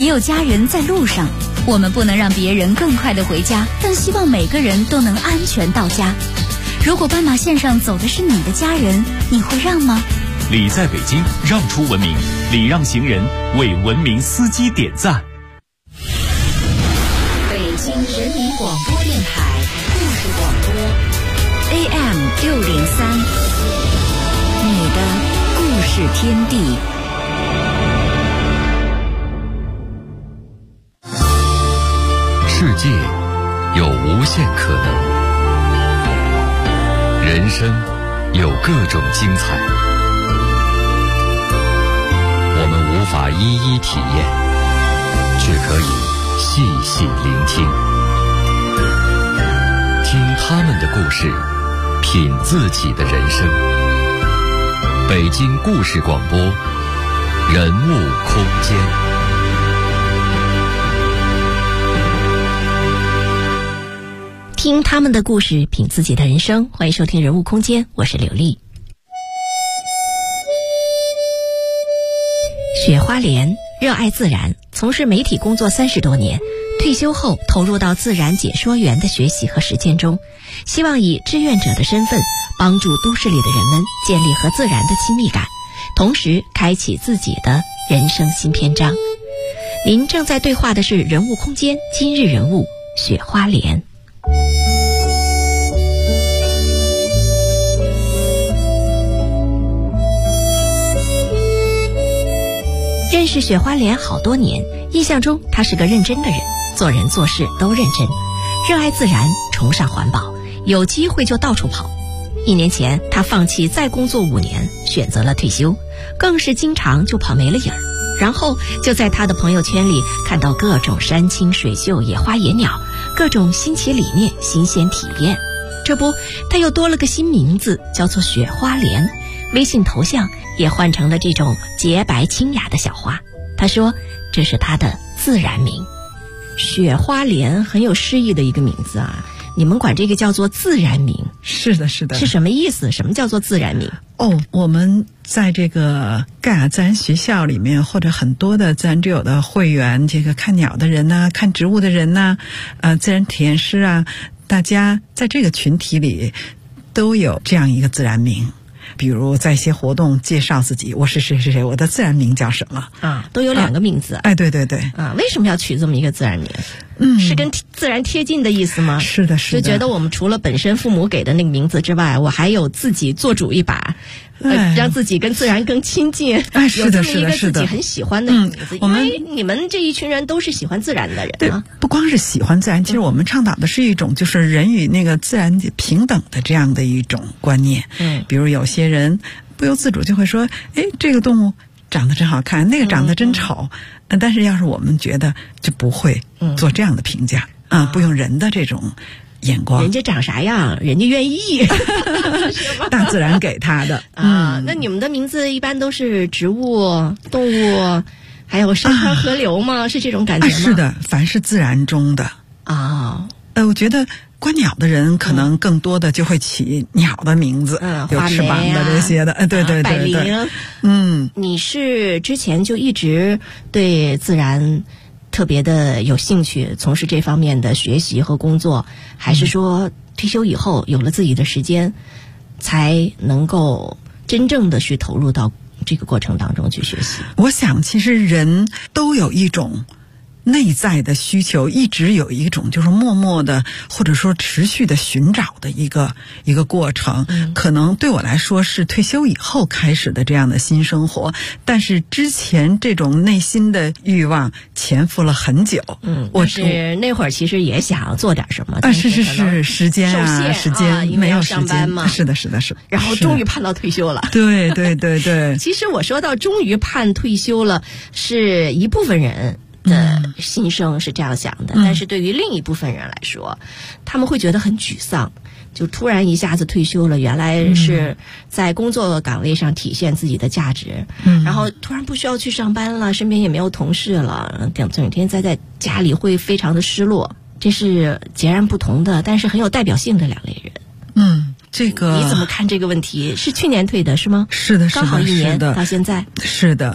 有家人在路上，我们不能让别人更快地回家，但希望每个人都能安全到家。如果斑马线上走的是你的家人，你会让吗？ 礼在北京，让出文明，礼让行人，为文明司机点赞。 北京人民广播电台故事广播 AM603，你的故事天地。 世界有无限可能，人生有各种精彩，我们无法一一体验，却可以细细聆听，听他们的故事，品自己的人生。北京故事广播，人物空间。 听他们的故事，品自己的人生。欢迎收听人物空间，我是刘丽。雪花莲热爱自然，从事媒体工作30多年，退休后投入到自然解说员的学习和实践中，希望以志愿者的身份帮助都市里的人们建立和自然的亲密感，同时开启自己的人生新篇章。您正在对话的是人物空间今日人物雪花莲。认识雪花莲好多年，印象中她是个认真的人，做人做事都认真，热爱自然，崇尚环保，有机会就到处跑。1年前，她放弃再工作5年，选择了退休，更是经常就跑没了影儿。然后就在她的朋友圈里看到各种山清水秀、野花野鸟，各种新奇理念、新鲜体验。这不，她又多了个新名字，叫做雪花莲。微信头像也换成了这种洁白清雅的小花。他说这是他的自然名。雪花莲很有诗意的一个名字啊，你们管这个叫做自然名？ 是的，是的。 是什么意思？什么叫做自然名？ 我们在这个盖亚自然学校里面，或者很多的自然之友的会员，这个看鸟的人呐，看植物的人呐，自然体验师啊，大家在这个群体里都有这样一个自然名。比如在一些活动介绍自己，我是谁谁谁，我的自然名叫什么啊？都有2个名字。 哎，对对对啊，为什么要取这么一个自然名？是跟自然贴近的意思吗？ 是的，是的。 就觉得我们除了本身父母给的那个名字之外，我还有自己做主一把，让自己跟自然更亲近。 哎，是的，是的， 有这么一个自己很喜欢的名字。因为你们这一群人都是喜欢自然的人啊。 对，不光是喜欢自然，其实我们倡导的是一种就是人与那个自然平等的这样的一种观念。比如有些人不由自主就会说，哎，这个动物长得真好看，那个长得真丑。但是要是我们觉得，就不会做这样的评价不用人的这种眼光。 人家长啥样，人家愿意， 大自然给他的啊。那你们的名字一般都是植物、动物，还有山川河流吗？是这种感觉吗？ 是的，凡是自然中的啊。 我觉得观鸟的人可能更多的就会起鸟的名字，有翅膀的这些的，对对对对。 你是之前就一直对自然特别的有兴趣，从事这方面的学习和工作，还是说退休以后有了自己的时间，才能够真正的去投入到这个过程当中去学习？ 我想其实人都有一种内在的需求，一直有一种就是默默的或者说持续的寻找的一个过程。可能对我来说是退休以后开始的这样的新生活，但是之前这种内心的欲望潜伏了很久。 但是那会儿其实也想做点什么。 是时间时间没有时间嘛。是的，是的，是的。 然后终于盼到退休了。 对对对对。 其实我说到终于盼退休了，是一部分人的心声是这样想的，但是对于另一部分人来说，他们会觉得很沮丧，就突然一下子退休了，原来是在工作岗位上体现自己的价值，然后突然不需要去上班了，身边也没有同事了，整天在家里会非常的失落。这是截然不同的，但是很有代表性的2类人。 这个你怎么看这个问题？是去年退的是吗？ 是的，是的， 刚好1年到现在。 是的。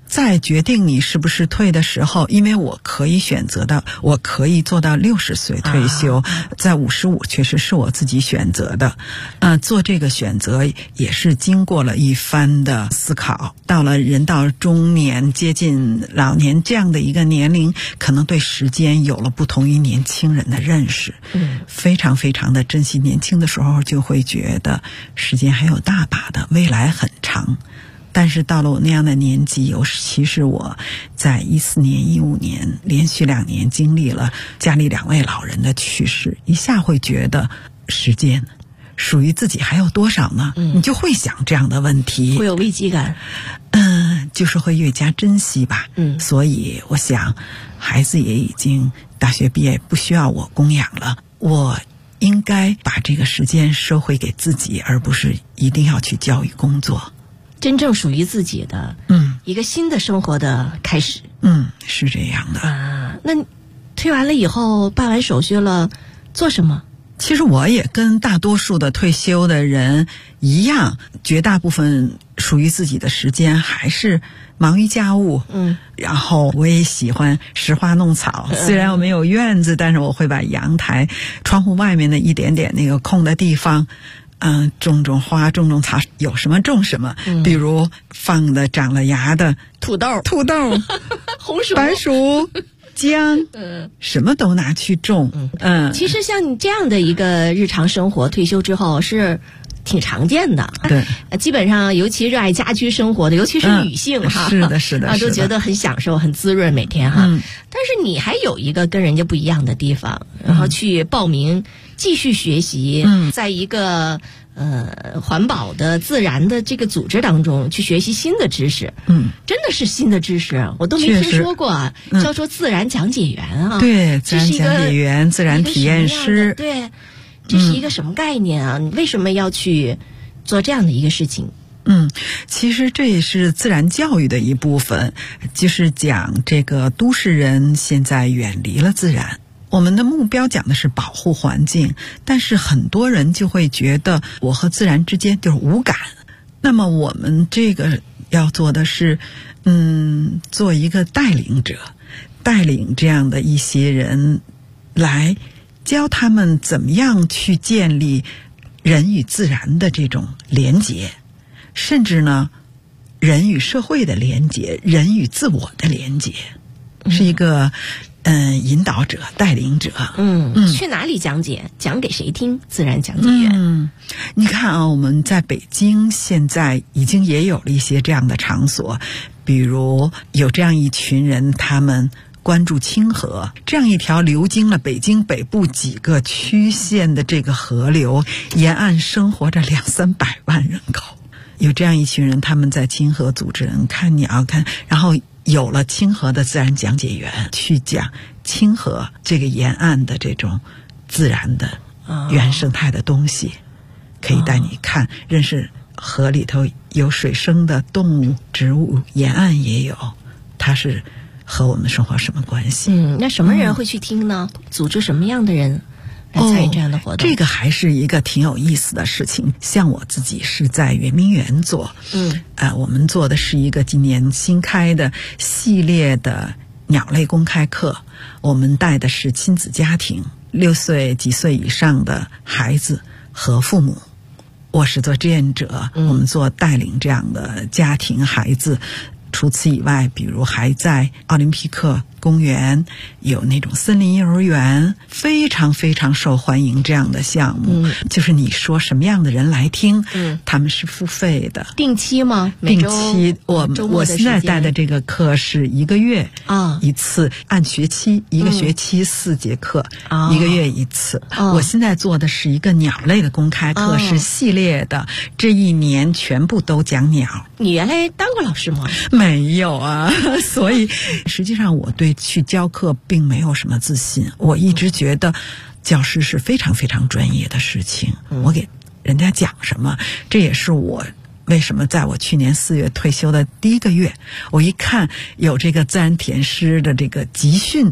在决定你是不是退的时候，因为我可以选择的，我可以做到60岁退休，在55确实是我自己选择的。做这个选择也是经过了一番的思考。到了人到中年接近老年这样的一个年龄，可能对时间有了不同于年轻人的认识，非常非常的珍惜。年轻的时候就会觉得时间还有大把的，未来很长。但是到了我那样的年纪，尤其是我在14年、15年连续2年经历了家里2位老人的去世，一下会觉得时间属于自己还有多少呢？你就会想这样的问题， 会有危机感。 就是会越加珍惜吧。所以我想，孩子也已经大学毕业，不需要我供养了，我应该把这个时间收回给自己，而不是一定要去教育工作。 真正属于自己的，一个新的生活的开始。 是这样的啊。那退完了以后，办完手续了，做什么？ 其实我也跟大多数的退休的人一样，绝大部分属于自己的时间还是忙于家务。然后我也喜欢拾花弄草，虽然我没有院子，但是我会把阳台、窗户外面的一点点那个空的地方，种种花，种种草，有什么种什么。比如放的长了芽的土豆、红薯、 白薯、姜，什么都拿去种。 其实像你这样的一个日常生活，退休之后是挺常见的。 对， 基本上尤其热爱家居生活的，尤其是女性哈， 是的， 都觉得很享受、很滋润每天哈。但是你还有一个跟人家不一样的地方，然后去报名继续学习，在一个环保的、自然的这个组织当中去学习新的知识。真的是新的知识，我都没听说过，叫做自然讲解员啊。 对，自然讲解员、自然体验师。 对，这是一个什么概念啊？你为什么要去做这样的一个事情？ 其实这也是自然教育的一部分，就是讲这个都市人现在远离了自然。我们的目标讲的是保护环境，但是很多人就会觉得我和自然之间就是无感。那么我们这个要做的是，做一个带领者，带领这样的一些人来教他们怎么样去建立人与自然的这种连结，甚至呢，人与社会的连结，人与自我的连结，是一个引导者、带领者。 去哪里讲解？讲给谁听？自然讲解员。 你看啊，我们在北京现在已经也有了一些这样的场所，比如有这样一群人，他们关注清河这样一条流经了北京北部几个区县的这个河流，沿岸生活着200-300万人口。有这样一群人，他们在清河组织人看鸟然后有了清河的自然讲解员去讲清河这个沿岸的这种自然的原生态的东西，可以带你看，认识河里头有水生的动物、植物，沿岸也有，它是和我们生活什么关系？ 那什么人会去听呢？组织什么样的人来参与这样的活动？ 这个还是一个挺有意思的事情。像我自己是在圆明园做，我们做的是一个今年新开的系列的鸟类公开课，我们带的是亲子家庭，6岁几岁以上的孩子和父母。我是做志愿者，我们做带领这样的家庭孩子。除此以外，比如还在奥林匹克公园有那种森林幼儿园，非常非常受欢迎这样的项目。就是你说什么样的人来听，他们是付费的。 定期吗？ 定期。我现在带的这个课是1个月一次，按学期，1个学期4节课，1个月1次。我现在做的是一个鸟类的公开课，是系列的，这1年全部都讲鸟。 你原来当过老师吗？ 没有啊，所以实际上我对去教课并没有什么自信。我一直觉得教师是非常非常专业的事情，我给人家讲什么，这也是我为什么在我去年4月退休的第1个月，我一看有这个自然体验师的这个集训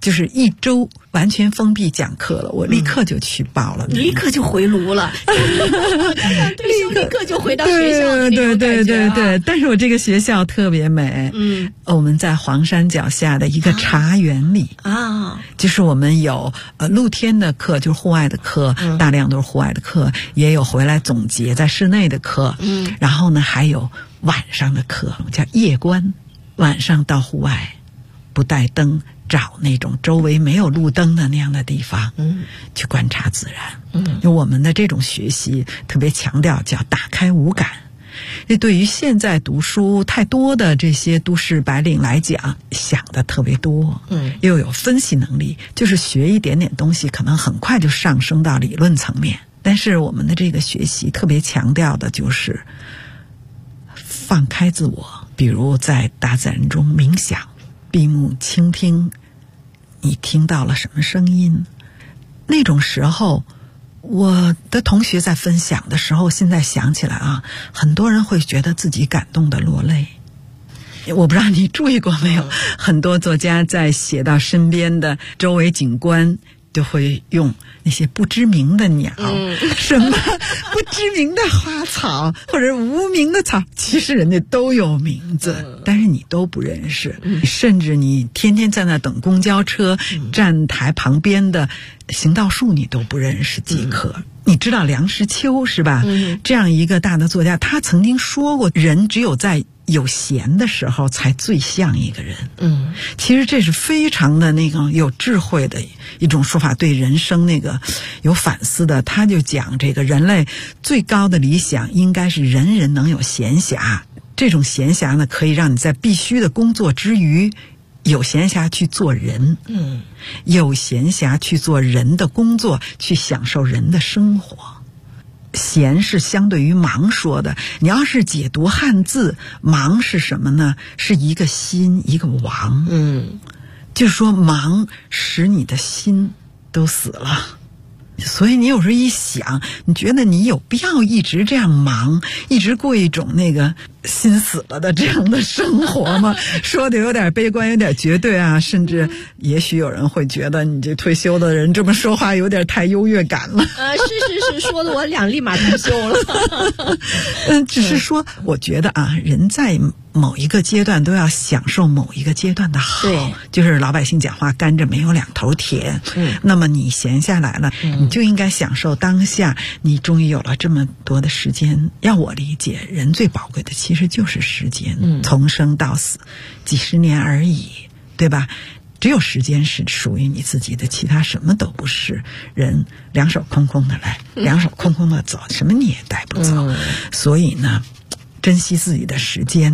就是1周完全封闭讲课了，我立刻就去报了名， 立刻就回炉了，立刻就回到学校的那种感觉啊。 对，但是我这个学校特别美，我们在黄山脚下的一个茶园里啊，就是我们有露天的课，就是户外的课，大量都是户外的课，也有回来总结在室内的课，然后呢还有晚上的课，叫夜观，晚上到户外不带灯，找那种周围没有路灯的那样的地方，去观察自然。就我们的这种学习特别强调叫打开五感。这对于现在读书太多的这些都市白领来讲，想的特别多，又有分析能力，就是学一点点东西，可能很快就上升到理论层面。但是我们的这个学习特别强调的就是放开自我，比如在大自然中冥想，闭目倾听，你听到了什么声音？那种时候，我的同学在分享的时候，现在想起来啊，很多人会觉得自己感动的落泪。我不知道你注意过没有，很多作家在写到身边的周围景观，就会用那些不知名的鸟，什么不知名的花草或者无名的草，其实人家都有名字，但是你都不认识，甚至你天天在那等公交车，站台旁边的行道树你都不认识几棵。你知道梁实秋是吧？这样一个大的作家，他曾经说过，人只有在有闲的时候才最像一个人。其实这是非常的那个有智慧的一种说法，对人生那个有反思的。他就讲这个人类最高的理想应该是人人能有闲暇，这种闲暇呢，可以让你在必须的工作之余有闲暇去做人，有闲暇去做人的工作，去享受人的生活。闲是相对于忙说的，你要是解读汉字，忙是什么呢？是一个心一个亡，就是说忙使你的心都死了。所以你有时候一想，你觉得你有必要一直这样忙，一直过一种那个心死了的这样的生活吗？说的有点悲观，有点绝对啊，甚至也许有人会觉得你这退休的人这么说话有点太优越感了。 是，说的我俩立马退休了。 只是说我觉得啊，人在某一个阶段都要享受某一个阶段的好，就是老百姓讲话甘蔗没有两头甜。那么你闲下来了，你就应该享受当下，你终于有了这么多的时间。要我理解，人最宝贵的其实就是时间，从生到死几十年而已，对吧？只有时间是属于你自己的，其他什么都不是。人两手空空的来，两手空空的走，什么你也带不走。所以呢，珍惜自己的时间。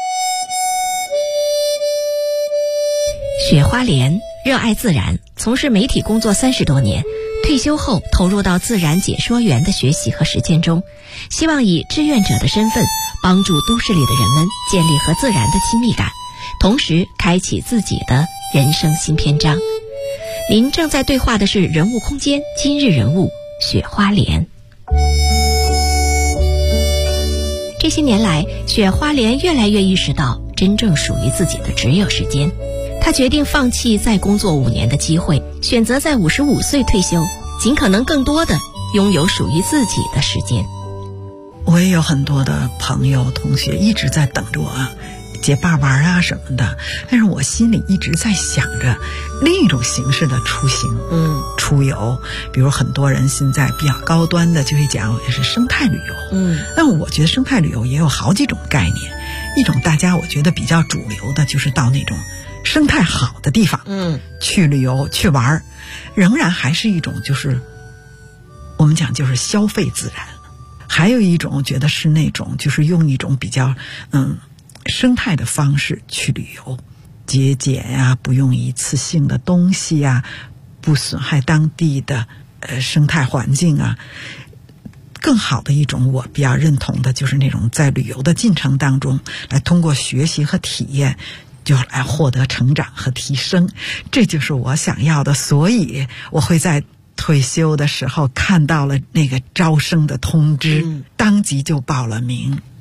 雪花莲热爱自然，从事媒体工作30多年，退休后投入到自然解说员的学习和实践中，希望以志愿者的身份帮助都市里的人们建立和自然的亲密感，同时开启自己的人生新篇章。您正在对话的是人物空间今日人物雪花莲。这些年来，雪花莲越来越意识到，真正属于自己的只有时间。他决定放弃再工作5年的机会，选择在55岁退休，尽可能更多的拥有属于自己的时间。 我也有很多的朋友同学一直在等着我结伴玩啊什么的，但是我心里一直在想着另一种形式的出行，出游。比如很多人现在比较高端的就会讲也是生态旅游，但我觉得生态旅游也有好几种概念。一种大家我觉得比较主流的就是到那种生态好的地方，去旅游去玩，仍然还是一种就是我们讲就是消费自然。还有一种我觉得是那种就是用一种比较生态的方式去旅游，节俭呀，不用一次性的东西呀，不损害当地的生态环境啊。更好的一种我比较认同的就是那种在旅游的进程当中来通过学习和体验就来获得成长和提升，这就是我想要的。所以我会在退休的时候看到了那个招生的通知，当即就报了名。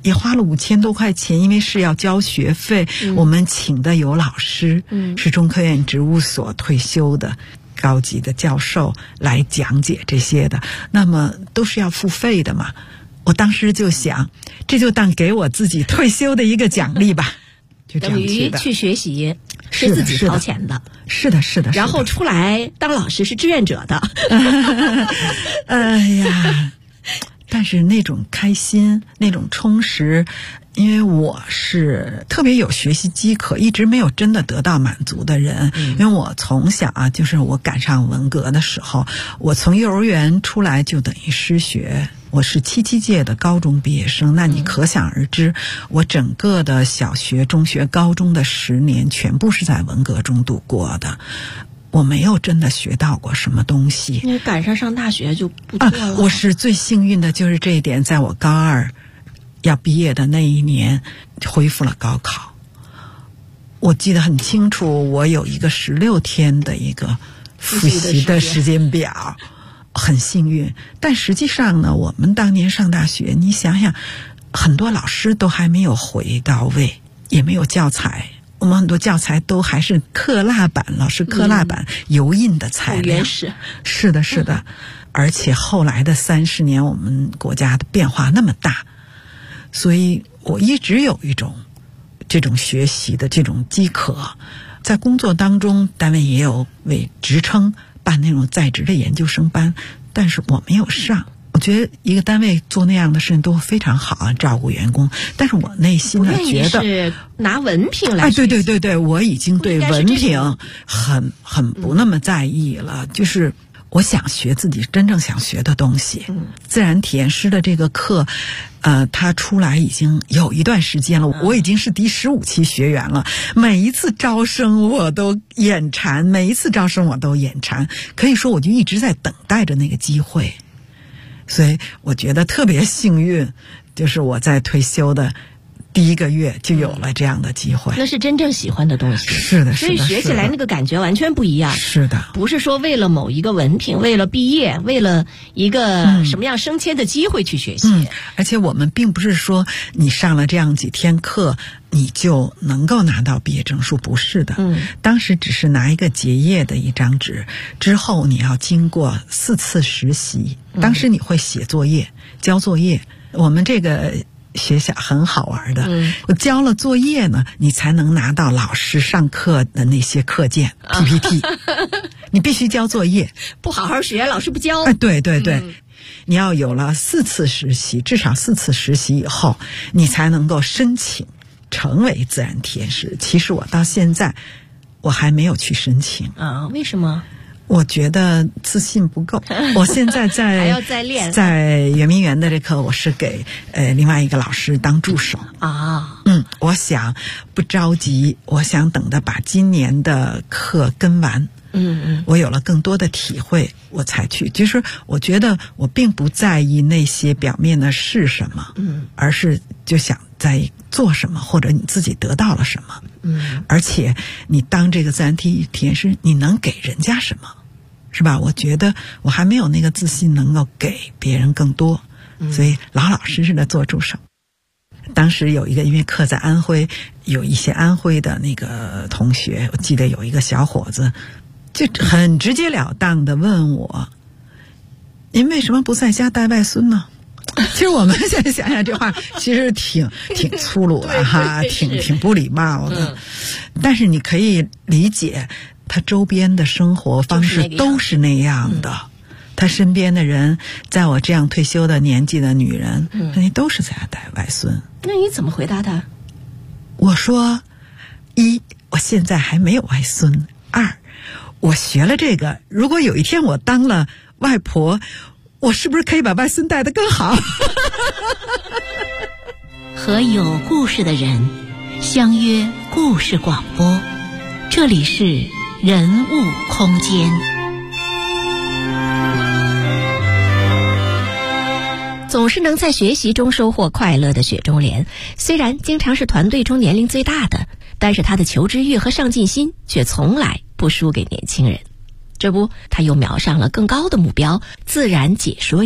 也花了5000多块钱，因为是要交学费，我们请的有老师，是中科院植物所退休的高级的教授来讲解这些的，那么都是要付费的嘛。我当时就想，这就当给我自己退休的一个奖励吧，就这样等于去学习是自己掏钱的， 是的， 然后出来当老师是志愿者的。 哎呀，但是那种开心，那种充实，因为我是特别有学习饥渴，一直没有真的得到满足的人。因为我从小啊，就是我赶上文革的时候，我从幼儿园出来就等于失学。我是77届的高中毕业生，那你可想而知，我整个的小学、中学、高中的10年全部是在文革中度过的。我没有真的学到过什么东西。 你赶上上大学就不错了。 我是最幸运的就是这一点，在我高2要毕业的那一年恢复了高考。我记得很清楚，我有一个16天的一个复习的时间表，很幸运。但实际上呢，我们当年上大学，你想想，很多老师都还没有回到位，也没有教材。我们很多教材都还是课蜡板，老师课蜡板油印的材料。 原始。 是的。而且后来的30年，我们国家的变化那么大，所以我一直有一种这种学习的这种饥渴。在工作当中，单位也有为职称办那种在职的研究生班，但是我没有上。我觉得一个单位做那样的事情都非常好啊，照顾员工。但是我内心呢觉得是拿文凭来。 对，我已经对文凭很不那么在意了。就是我想学自己真正想学的东西。自然体验师的这个课，它出来已经有一段时间了，我已经是第15期学员了。每一次招生我都眼馋，可以说我就一直在等待着那个机会。所以我觉得特别幸运，就是我在退休的第1个月就有了这样的机会。 那是真正喜欢的东西。 是的， 所以学起来那个感觉完全不一样。 是的， 不是说为了某一个文凭，为了毕业，为了一个什么样升迁的机会去学习。 而且我们并不是说你上了这样几天课你就能够拿到毕业证书，不是的。当时只是拿一个结业的一张纸，之后你要经过4次实习。当时你会写作业、交作业。我们这个学校很好玩的，我交了作业呢，你才能拿到老师上课的那些课件 PPT。你必须交作业， 不好好学，老师不教。 对，你要有了4次实习，至少4次实习以后，你才能够申请成为自然体验师。其实我到现在我还没有去申请啊，为什么？ 我觉得自信不够。我现在还要再练。 在圆明园的这课，我是给另外一个老师当助手啊。 我想不着急，我想等着把今年的课跟完。我有了更多的体会，我才去。就是我觉得我并不在意那些表面的是什么，而是就想在意做什么，或者你自己得到了什么。而且你当这个自然体验师，你能给人家什么？是吧？我觉得我还没有那个自信能够给别人更多，所以老实的做助手。当时有一个，因为课在安徽，有一些安徽的那个同学，我记得有一个小伙子就很直截了当的问我，您为什么不在家带外孙呢？其实我们现在想想这话其实挺粗鲁的哈，挺不礼貌的。但是你可以理解他周边的生活方式都是那样的。他身边的人，在我这样退休的年纪的女人，那都是在家带外孙。 那你怎么回答他？ 我说：1，我现在还没有外孙；2，我学了这个，如果有一天我当了外婆，我是不是可以把外孙带得更好？ 和有故事的人相约故事广播，这里是人物空间。 总是能在学习中收获快乐的雪中莲，虽然经常是团队中年龄最大的，但是他的求知欲和上进心却从来不输给年轻人。这不，他又瞄上了更高的目标——自然解说员。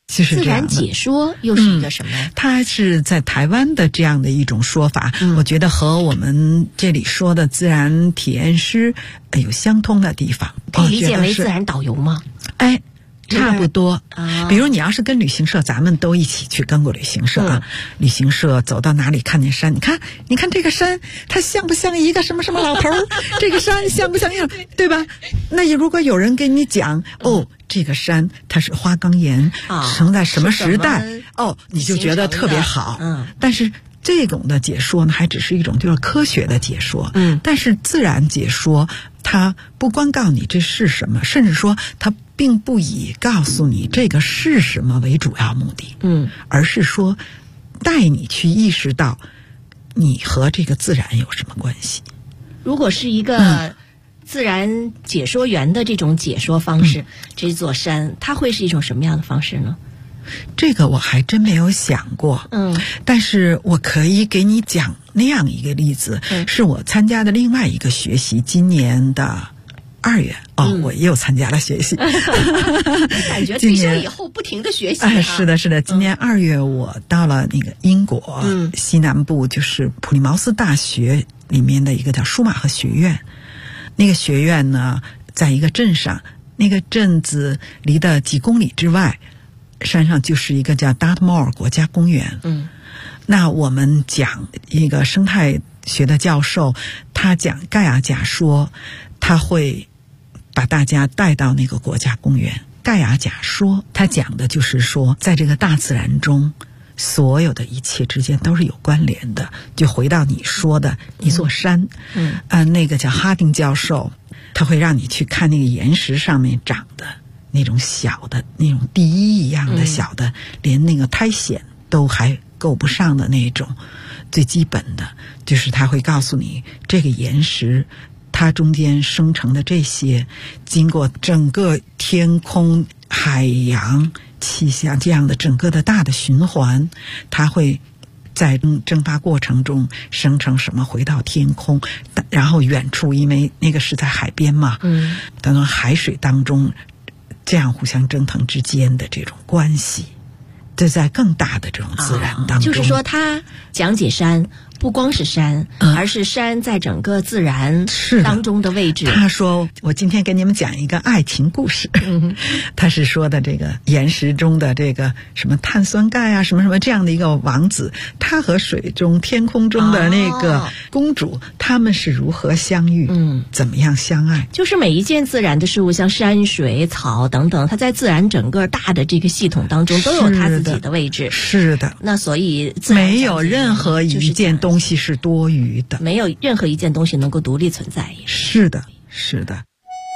就是自然解说又是一个什么？ 它是在台湾的这样的一种说法，我觉得和我们这里说的自然体验师有相通的地方。 可以理解为自然导游吗？ 哎，差不多。比如你要是跟旅行社，咱们都一起去跟过旅行社啊。旅行社走到哪里看见山，你看这个山，它像不像一个什么什么老头？这个山像不像一个，对吧？那如果有人跟你讲，这个山它是花岗岩，生在什么时代？你就觉得特别好。但是这种的解说呢，还只是一种就是科学的解说。但是自然解说，它不光告诉你这是什么，甚至说它并不以告诉你这个是什么为主要目的。而是说带你去意识到你和这个自然有什么关系。 如果是一个自然解说员的这种解说方式，这座山它会是一种什么样的方式呢？ 这个我还真没有想过。但是我可以给你讲那样一个例子，是我参加的另外一个学习，今年的2月。我也有参加了学习。 感觉退休以后不停的学习。 是的，今年2月我到了那个英国西南部，就是普利茅斯大学里面的一个叫舒马赫学院。那个学院呢，在一个镇上，那个镇子离的几公里之外，山上就是一个叫 Dartmoor 国家公园。那我们讲一个生态学的教授，他讲盖亚假说，他会把大家带到那个国家公园。盖亚假说他讲的就是说，在这个大自然中，所有的一切之间都是有关联的。就回到你说的一座山，那个叫哈丁教授，他会让你去看那个岩石上面长的那种小的那种地衣一样的小的，连那个苔藓都还够不上的那种。最基本的就是他会告诉你，这个岩石它中间生成的这些，经过整个天空、海洋、气象这样的整个的大的循环，它会在蒸发过程中生成什么回到天空，然后远处因为那个是在海边嘛，当中海水当中这样互相蒸腾之间的这种关系，这在更大的这种自然当中， 就是说他讲解山不光是山，而是山在整个自然当中的位置。 他说我今天给你们讲一个爱情故事。他是说的这个岩石中的这个什么碳酸钙啊，什么什么这样的一个王子，他和水中天空中的那个公主，他们是如何相遇，怎么样相爱。 就是每一件自然的事物，像山水草等等，它在自然整个大的这个系统当中都有它自己的位置。 是的。 那所以自然没有任何一件东西是多余的， 没有任何一件东西能够独立存在。 是的，是的。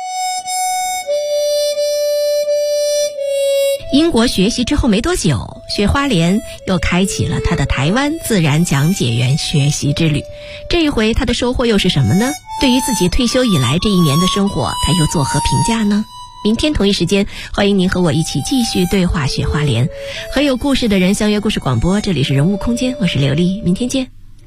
英国学习之后没多久，雪花莲又开启了他的台湾自然讲解员学习之旅。这一回他的收获又是什么呢？对于自己退休以来这1年的生活，他又作何评价呢？明天同一时间，欢迎您和我一起继续对话雪花莲，和有故事的人相约故事广播。这里是人物空间，我是刘丽，明天见。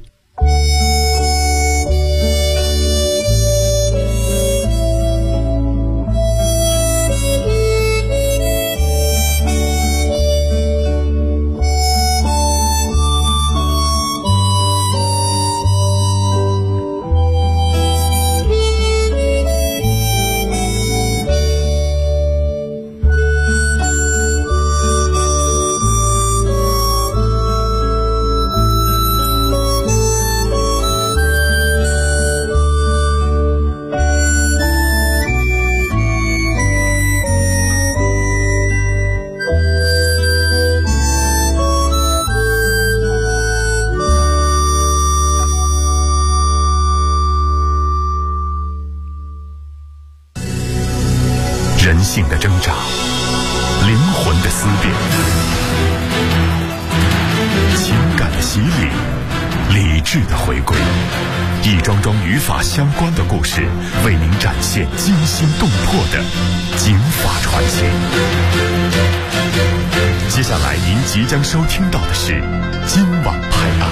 人性的挣扎，灵魂的思辨，情感的洗礼，理智的回归，一桩桩与法相关的故事，为您展现惊心动魄的警法传奇。接下来您即将收听到的是今晚拍案。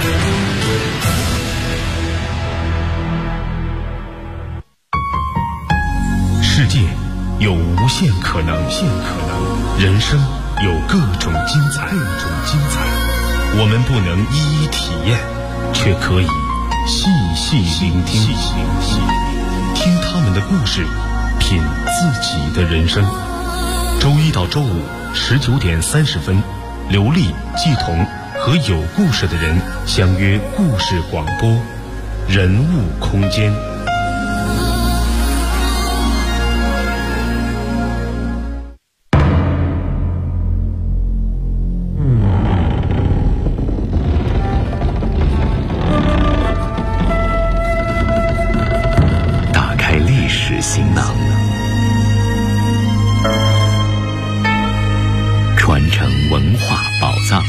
世界有无限可能，人生有各种精彩。我们不能一一体验，却可以细细聆听。听他们的故事，品自己的人生。周一到周五19点30分，刘丽、季彤和有故事的人相约故事广播，人物空间。 打开历史行囊，传承文化宝藏。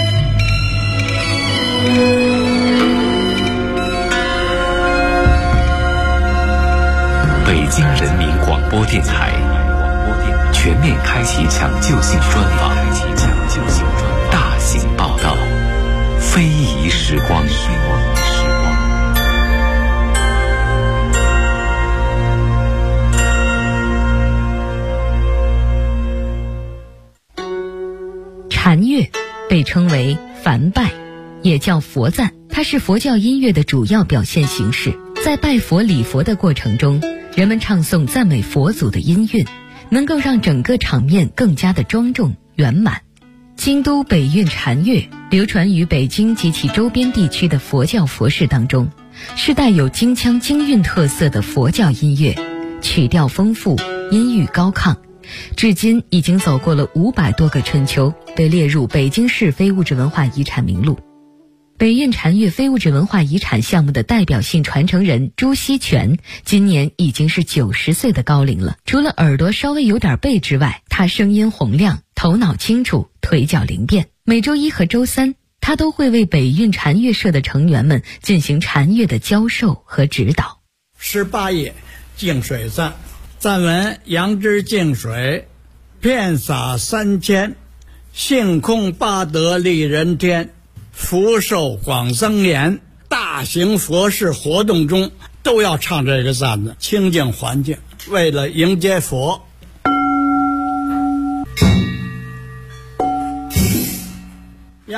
北京人民广播电台全面开启抢救性专访，大型报道，非遗时光。 禅乐被称为梵拜，也叫佛赞，它是佛教音乐的主要表现形式。在拜佛礼佛的过程中，人们唱诵赞美佛祖的音韵，能够让整个场面更加的庄重圆满。京都北韵禅乐流传于北京及其周边地区的佛教佛事当中，是带有京腔京韵特色的佛教音乐，曲调丰富，音域高亢，至今已经走过了500多个春秋，被列入北京市非物质文化遗产名录。北韵禅乐非物质文化遗产项目的代表性传承人朱锡全今年已经是90岁的高龄了。除了耳朵稍微有点背之外，他声音洪亮，头脑清楚，腿脚灵便。每周一和周三，他都会为北韵禅乐社的成员们进行禅乐的教授和指导。 18页净水赞，赞文：杨枝净水，遍洒3千，性空八德利人天，福寿广增延。大型佛事活动中都要唱这个赞的，清净环境，为了迎接佛。呀！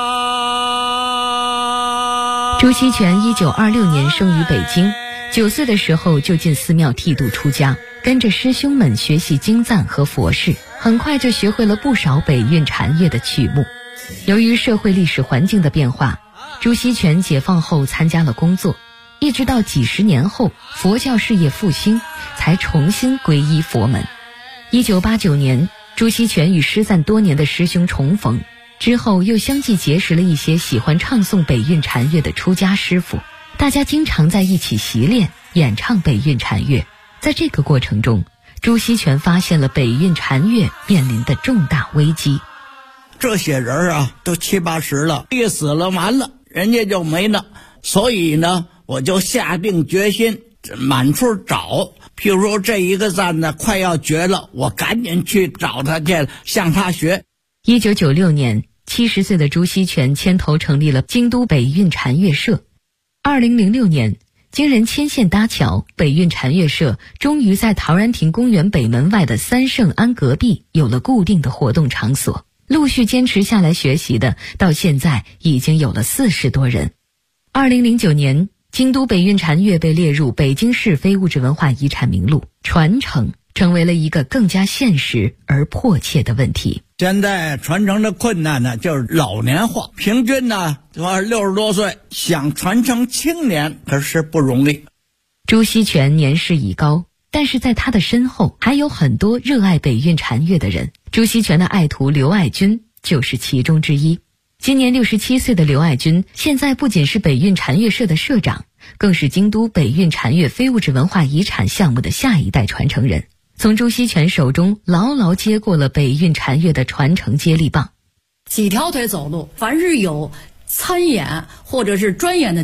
朱锡全1926年生于北京，9岁的时候就进寺庙剃度出家，跟着师兄们学习经赞和佛事，很快就学会了不少北韵禅乐的曲目。由于社会历史环境的变化，朱锡全解放后参加了工作，一直到几十年后佛教事业复兴，才重新皈依佛门。1989年，朱锡全与失散多年的师兄重逢，之后又相继结识了一些喜欢唱诵北韵禅乐的出家师傅，大家经常在一起习练演唱北韵禅乐。在这个过程中，朱锡全发现了北韵禅乐面临的重大危机。 这些人啊，都70、80了，一死了完了，人家就没了。所以呢，我就下定决心满处找。譬如说这一个赞呢快要绝了，我赶紧去找他去，向他学。 1996年，70岁的朱锡全牵头成立了京都北韵禅乐社。2006年，经人牵线搭桥，北韵禅乐社终于在陶然亭公园北门外的三圣庵隔壁有了固定的活动场所。陆续坚持下来学习的，到现在已经有了40多人。2009年，京都北韵禅乐被列入北京市非物质文化遗产名录，传承成为了一个更加现实而迫切的问题。 现在传承的困难呢，就是老年化，平均呢60多岁，想传承青年可是不容易。 朱锡全年事已高，但是在他的身后还有很多热爱北韵禅乐的人。朱锡全的爱徒刘爱军就是其中之一。今年67岁的刘爱军，现在不仅是北韵禅乐社的社长，更是京都北韵禅乐非物质文化遗产项目的下一代传承人，从朱锡全手中牢牢接过了北韵禅乐的传承接力棒。 几条腿走路，凡是有参演或者是专演的